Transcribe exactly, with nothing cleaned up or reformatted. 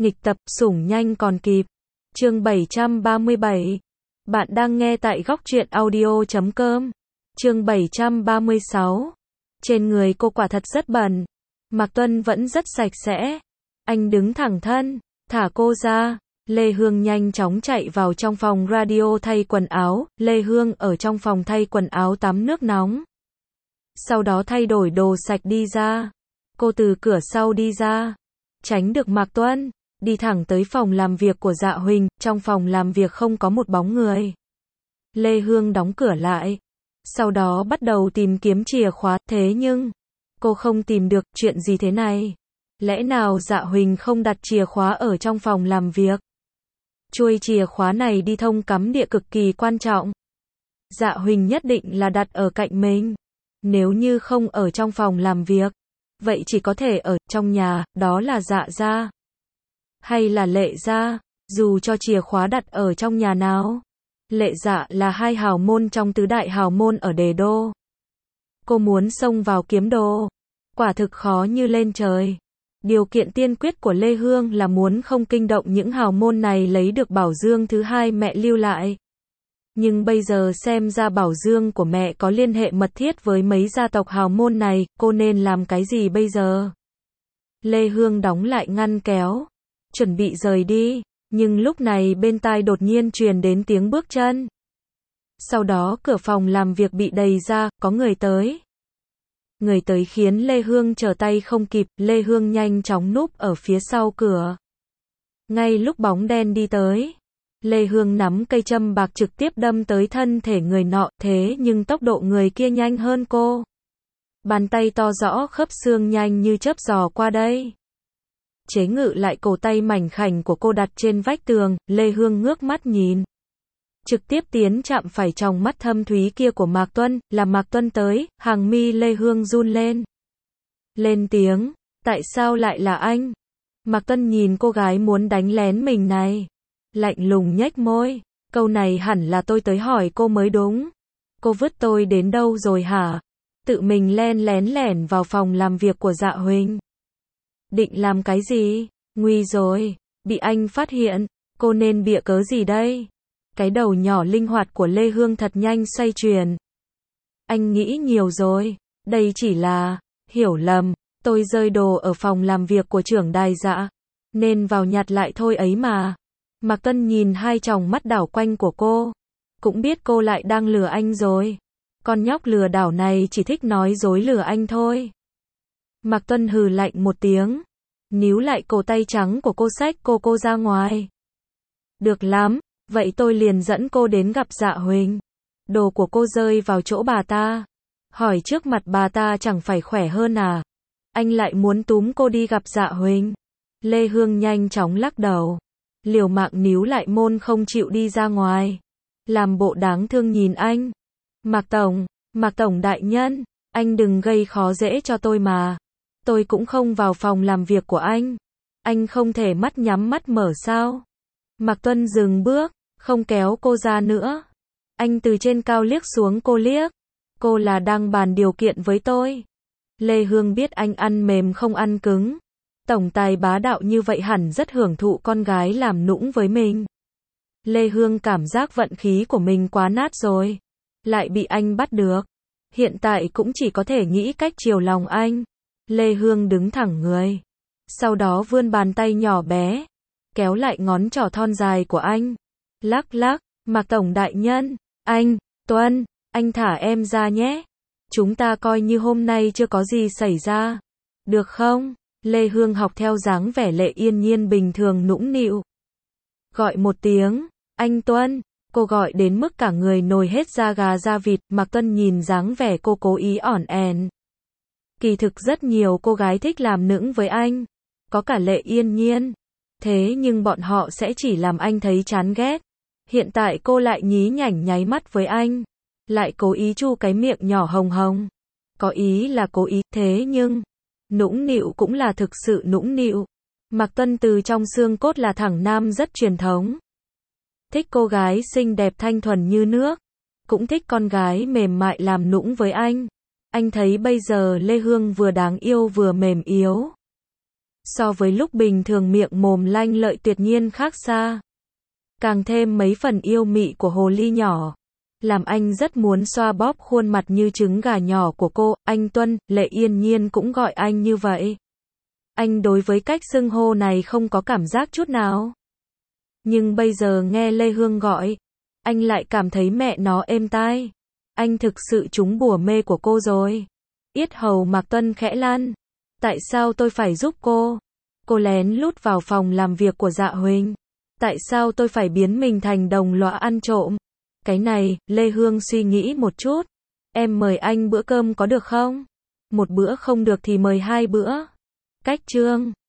Nghịch tập, sủng nhanh còn kịp. Chương bảy trăm ba mươi bảy. Bạn đang nghe tại góc truyện audio chấm com. Chương bảy trăm ba mươi sáu. Trên người cô quả thật rất bẩn. Mạc Tuân vẫn rất sạch sẽ. Anh đứng thẳng thân, thả cô ra. Lê Hương nhanh chóng chạy vào trong phòng radio thay quần áo. Lê Hương ở trong phòng thay quần áo tắm nước nóng. Sau đó thay đổi đồ sạch đi ra. Cô từ cửa sau đi ra, tránh được Mạc Tuân, đi thẳng tới phòng làm việc của Dạ Huỳnh. Trong phòng làm việc không có một bóng người. Lê Hương đóng cửa lại, sau đó bắt đầu tìm kiếm chìa khóa. Thế nhưng cô không tìm được. Chuyện gì thế này? Lẽ nào Dạ Huỳnh không đặt chìa khóa ở trong phòng làm việc? Chuôi chìa khóa này đi thông cắm địa cực kỳ quan trọng. Dạ Huỳnh nhất định là đặt ở cạnh mình. Nếu như không ở trong phòng làm việc, vậy chỉ có thể ở trong nhà, đó là Dạ gia hay là Lệ gia. Dù cho chìa khóa đặt ở trong nhà nào, Lệ Dạ là hai hào môn trong tứ đại hào môn ở Đế Đô. Cô muốn xông vào kiếm đồ, quả thực khó như lên trời. Điều kiện tiên quyết của Lê Hương là muốn không kinh động những hào môn này lấy được bảo dương thứ hai mẹ lưu lại. Nhưng bây giờ xem ra bảo dương của mẹ có liên hệ mật thiết với mấy gia tộc hào môn này, cô nên làm cái gì bây giờ? Lê Hương đóng lại ngăn kéo, chuẩn bị rời đi, nhưng lúc này bên tai đột nhiên truyền đến tiếng bước chân. Sau đó cửa phòng làm việc bị đẩy ra, có người tới. Người tới khiến Lê Hương trở tay không kịp, Lê Hương nhanh chóng núp ở phía sau cửa. Ngay lúc bóng đen đi tới, Lê Hương nắm cây châm bạc trực tiếp đâm tới thân thể người nọ, thế nhưng tốc độ người kia nhanh hơn cô. Bàn tay to rõ khớp xương nhanh như chớp giò qua đây. Chế ngự lại cổ tay mảnh khảnh của cô đặt trên vách tường. Lê Hương ngước mắt nhìn, trực tiếp tiến chạm phải tròng mắt thâm thúy kia của Mạc Tuân. Là Mạc Tuân tới. Hàng mi Lê Hương run lên. Lên tiếng, tại sao lại là anh? Mạc Tuân nhìn cô gái muốn đánh lén mình này, lạnh lùng nhếch môi. Câu này hẳn là tôi tới hỏi cô mới đúng. Cô vứt tôi đến đâu rồi hả? Tự mình len lén lẻn vào phòng làm việc của Dạ Huỳnh. Định làm cái gì? Nguy rồi, bị anh phát hiện. Cô nên bịa cớ gì đây? Cái đầu nhỏ linh hoạt của Lê Hương thật nhanh xoay chuyển. Anh nghĩ nhiều rồi. Đây chỉ là hiểu lầm. Tôi rơi đồ ở phòng làm việc của trưởng đài Dạ, nên vào nhặt lại thôi ấy mà. Mạc Tuân nhìn hai tròng mắt đảo quanh của cô, cũng biết cô lại đang lừa anh rồi. Con nhóc lừa đảo này chỉ thích nói dối lừa anh thôi. Mạc Tuân hừ lạnh một tiếng, níu lại cổ tay trắng của cô, xách cô cô ra ngoài. Được lắm, vậy tôi liền dẫn cô đến gặp Dạ Huỳnh. Đồ của cô rơi vào chỗ bà ta, hỏi trước mặt bà ta chẳng phải khỏe hơn à? Anh lại muốn túm cô đi gặp Dạ Huỳnh. Lê Hương nhanh chóng lắc đầu, liều mạng níu lại môn không chịu đi ra ngoài, làm bộ đáng thương nhìn anh. Mạc Tổng, Mạc Tổng đại nhân, anh đừng gây khó dễ cho tôi mà. Tôi cũng không vào phòng làm việc của anh. Anh không thể mắt nhắm mắt mở sao? Mạc Tuân dừng bước, không kéo cô ra nữa. Anh từ trên cao liếc xuống cô liếc. Cô là đang bàn điều kiện với tôi. Lê Hương biết anh ăn mềm không ăn cứng. Tổng tài bá đạo như vậy hẳn rất hưởng thụ con gái làm nũng với mình. Lê Hương cảm giác vận khí của mình quá nát rồi. Lại bị anh bắt được. Hiện tại cũng chỉ có thể nghĩ cách chiều lòng anh. Lê Hương đứng thẳng người, sau đó vươn bàn tay nhỏ bé, kéo lại ngón trỏ thon dài của anh. Lắc lắc, Mạc Tổng đại nhân, anh, Tuân, anh thả em ra nhé. Chúng ta coi như hôm nay chưa có gì xảy ra. Được không? Lê Hương học theo dáng vẻ Lệ Yên Nhiên bình thường nũng nịu. Gọi một tiếng, anh Tuân. Cô gọi đến mức cả người nổi hết da gà da vịt. Mạc Tuân nhìn dáng vẻ cô cố ý ỏn ẻn. Kỳ thực rất nhiều cô gái thích làm nũng với anh, có cả Lệ Yên Nhiên. Thế nhưng bọn họ sẽ chỉ làm anh thấy chán ghét. Hiện tại cô lại nhí nhảnh nháy mắt với anh, lại cố ý chu cái miệng nhỏ hồng hồng. Có ý là cố ý, thế nhưng nũng nịu cũng là thực sự nũng nịu. Mạc Tuân từ trong xương cốt là thẳng nam rất truyền thống. Thích cô gái xinh đẹp thanh thuần như nước, cũng thích con gái mềm mại làm nũng với anh. Anh thấy bây giờ Lê Hương vừa đáng yêu vừa mềm yếu. So với lúc bình thường miệng mồm lanh lợi tuyệt nhiên khác xa. Càng thêm mấy phần yêu mị của hồ ly nhỏ. Làm anh rất muốn xoa bóp khuôn mặt như trứng gà nhỏ của cô. Anh Tuân, Lệ Yên Nhiên cũng gọi anh như vậy. Anh đối với cách xưng hô này không có cảm giác chút nào. Nhưng bây giờ nghe Lê Hương gọi, anh lại cảm thấy mẹ nó êm tai. Anh thực sự trúng bùa mê của cô rồi. Yết hầu Mạc Tuân khẽ lăn. Tại sao tôi phải giúp cô? Cô lén lút vào phòng làm việc của Dạ Huỳnh. Tại sao tôi phải biến mình thành đồng lõa ăn trộm? Cái này, Lê Hương suy nghĩ một chút. Em mời anh bữa cơm có được không? Một bữa không được thì mời hai bữa. Cách chương